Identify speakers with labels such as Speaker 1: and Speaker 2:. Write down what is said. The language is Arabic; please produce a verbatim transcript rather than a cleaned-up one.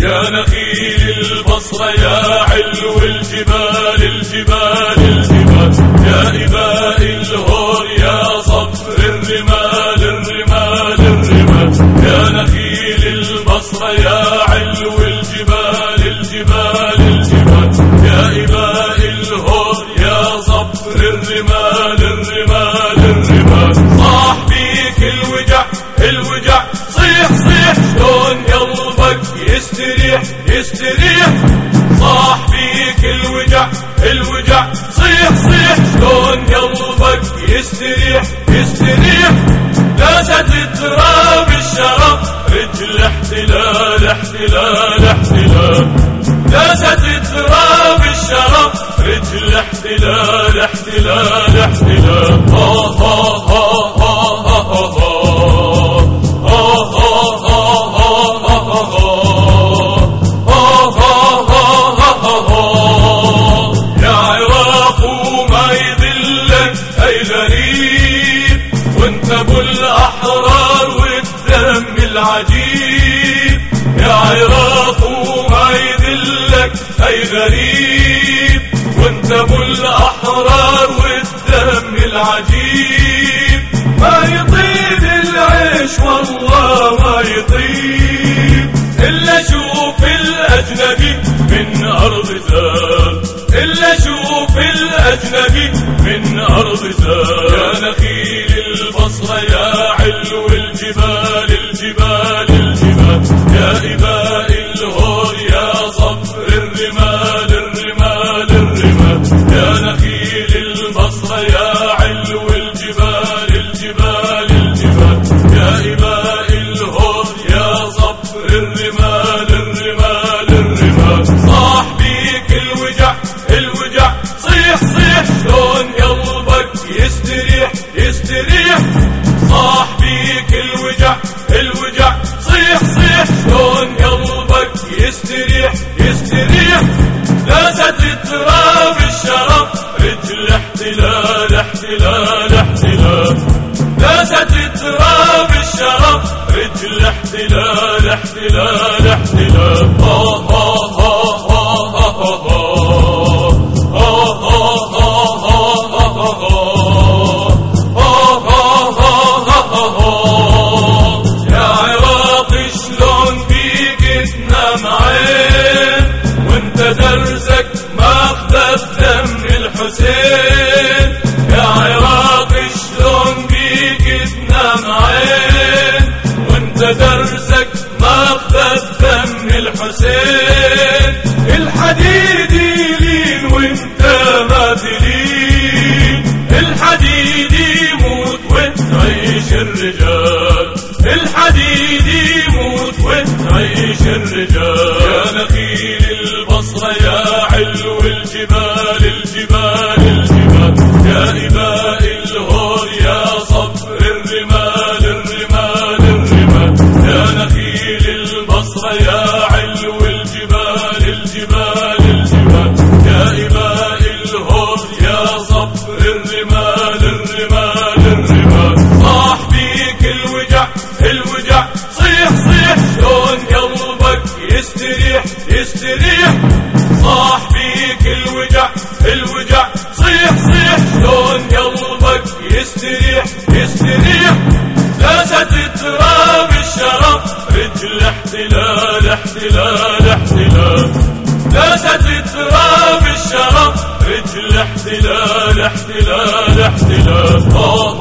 Speaker 1: يا نخيل البصرة يا علو الجبال الجبال الجبال، يا إباء الهور يا صفر الرمال الرمال الرمال، يا نخيل البصرة يا علو الجبال الجبال الجبال، يا إباء الهور يا صفر الرمال الرمال الرمال. صاح بيك الوجع الوجع، صيح صيح شلون قلبك يستريح يستريح، صاح بيك الوجع الوجع، صيح صيح شلون قلبك يستريح يستريح. داست التراب الشرف رجل احتلال احتلال احتلال، داست التراب الشرف رجل احتلال احتلال احتلال. ها ها ها ها ها ها ابو الاحرار والدم العجيب، يا عراق وما يذلك اي غريب، وانت ابو الاحرار والدم العجيب. ما يطيب العيش والله ما يطيب الا شوف الاجنبي من ارض زال، الا شوف الاجنبي من ارض زال. يا نخيل البصرة يا علو الجبال الجبال الجبال، يا إباء الهور يا صفر الرمال الرمال الرمال، يا نخيل البصرة يا علو الجبال الجبال الجبال، يا إباء الهور يا صفر الرمال الرمال الرمال. صاح بيك الوجع الوجع، صيح صيح شلون قلبك يستريح يستريح، صاح بيك الوجع الوجع، صيح صيح شلون قلبك يستريح يستريح. داست التراب الشرف رجل احتلال احتلال احتلال، داست التراب الشرف رجل احتلال احتلال احتلال. ها ها ها ها ها ها درزك ماخذ دم الحسين، يا عراق شلون بيك تنام عين، وانت درزك ماخذ دم الحسين. الحديد يلين وانت ما تلين، الحديد يموت وتعيش الرجال، الحديد يموت وتعيش الرجال. يا نخيل البصرة يا علو الجبال الجبال الجبال، يا إباء الهور يا صفر الرمال الرمال الرمال، يا نخيل البصرة يا علو الجبال الجبال الجبال، يا إباء الهور يا صفر الرمال الرمال الرمال. صاح بيك الوجع الوجع، صيح صيح شلون قلبك يستريح يستريح، صاح بيك الوجع الوجع، صيح صيح شلون قلبك يستريح يستريح. داست التراب الشرف رجل احتلال احتلال احتلال، داست التراب الشرف رجل احتلال احتلال احتلال.